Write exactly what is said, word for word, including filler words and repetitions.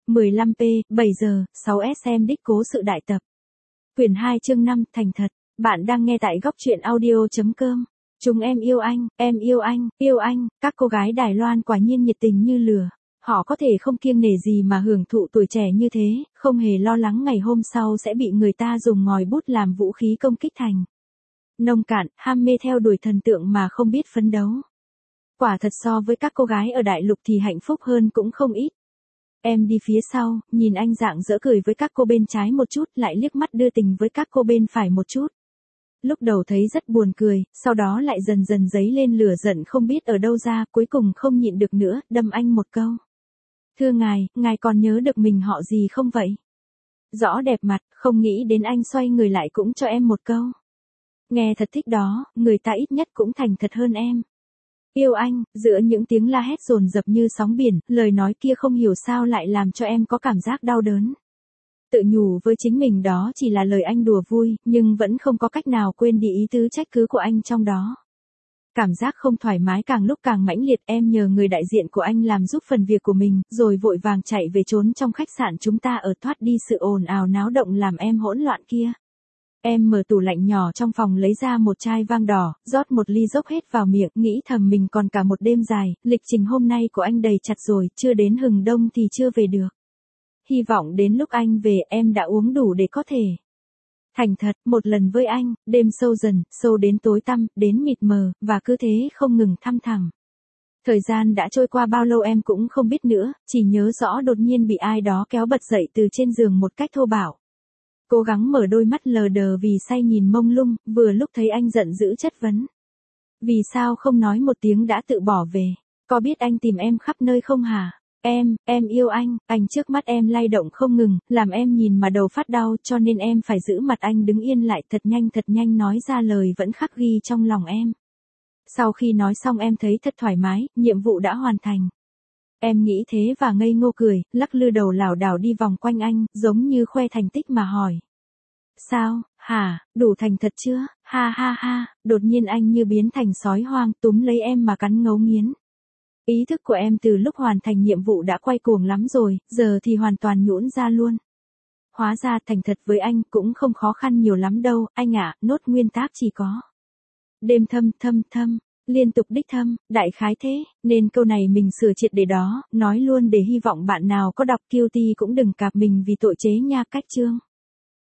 mười lăm p, bảy giờ, sáu s em đích cố sự đại tập. Quyển hai chương năm, thành thật. Bạn đang nghe tại góc truyện audio.com. Chúng em yêu anh, em yêu anh, yêu anh, các cô gái Đài Loan quả nhiên nhiệt tình như lửa. Họ có thể không kiêng nể gì mà hưởng thụ tuổi trẻ như thế, không hề lo lắng ngày hôm sau sẽ bị người ta dùng ngòi bút làm vũ khí công kích thành. Nông cạn, ham mê theo đuổi thần tượng mà không biết phấn đấu. Quả thật so với các cô gái ở đại lục thì hạnh phúc hơn cũng không ít. Em đi phía sau, nhìn anh rạng rỡ cười với các cô bên trái một chút, lại liếc mắt đưa tình với các cô bên phải một chút. Lúc đầu thấy rất buồn cười, sau đó lại dần dần dấy lên lửa giận không biết ở đâu ra, cuối cùng không nhịn được nữa, đâm anh một câu. Thưa ngài, ngài còn nhớ được mình họ gì không vậy? Rõ đẹp mặt, không nghĩ đến anh xoay người lại cũng cho em một câu. Nghe thật thích đó, người ta ít nhất cũng thành thật hơn em. Yêu anh, giữa những tiếng la hét dồn dập như sóng biển, lời nói kia không hiểu sao lại làm cho em có cảm giác đau đớn. Tự nhủ với chính mình đó chỉ là lời anh đùa vui, nhưng vẫn không có cách nào quên đi ý tứ trách cứ của anh trong đó. Cảm giác không thoải mái càng lúc càng mãnh liệt, em nhờ người đại diện của anh làm giúp phần việc của mình, rồi vội vàng chạy về trốn trong khách sạn chúng ta ở thoát đi sự ồn ào náo động làm em hỗn loạn kia. Em mở tủ lạnh nhỏ trong phòng lấy ra một chai vang đỏ, rót một ly dốc hết vào miệng, nghĩ thầm mình còn cả một đêm dài, lịch trình hôm nay của anh đầy chặt rồi, chưa đến hừng đông thì chưa về được. Hy vọng đến lúc anh về em đã uống đủ để có thể thành thật một lần với anh, đêm sâu dần, sâu đến tối tăm, đến mịt mờ, và cứ thế không ngừng thăm thẳm. Thời gian đã trôi qua bao lâu em cũng không biết nữa, chỉ nhớ rõ đột nhiên bị ai đó kéo bật dậy từ trên giường một cách thô bạo. Cố gắng mở đôi mắt lờ đờ vì say nhìn mông lung, vừa lúc thấy anh giận dữ chất vấn. Vì sao không nói một tiếng đã tự bỏ về? Có biết anh tìm em khắp nơi không hả? Em, em yêu anh, anh trước mắt em lay động không ngừng, làm em nhìn mà đầu phát đau cho nên em phải giữ mặt anh đứng yên lại thật nhanh thật nhanh nói ra lời vẫn khắc ghi trong lòng em. Sau khi nói xong em thấy thật thoải mái, nhiệm vụ đã hoàn thành. Em nghĩ thế và ngây ngô cười, lắc lư đầu lảo đảo đi vòng quanh anh, giống như khoe thành tích mà hỏi. Sao, hả, đủ thành thật chưa, ha ha ha, đột nhiên anh như biến thành sói hoang túm lấy em mà cắn ngấu nghiến. Ý thức của em từ lúc hoàn thành nhiệm vụ đã quay cuồng lắm rồi, giờ thì hoàn toàn nhũn ra luôn. Hóa ra thành thật với anh cũng không khó khăn nhiều lắm đâu, anh ạ, nốt nguyên tác chỉ có. Đêm thâm thâm thâm, liên tục đích thâm, đại khái thế, nên câu này mình sửa triệt để đó, nói luôn để hy vọng bạn nào có đọc Guilty cũng đừng cạp mình vì tội chế nha cách chương.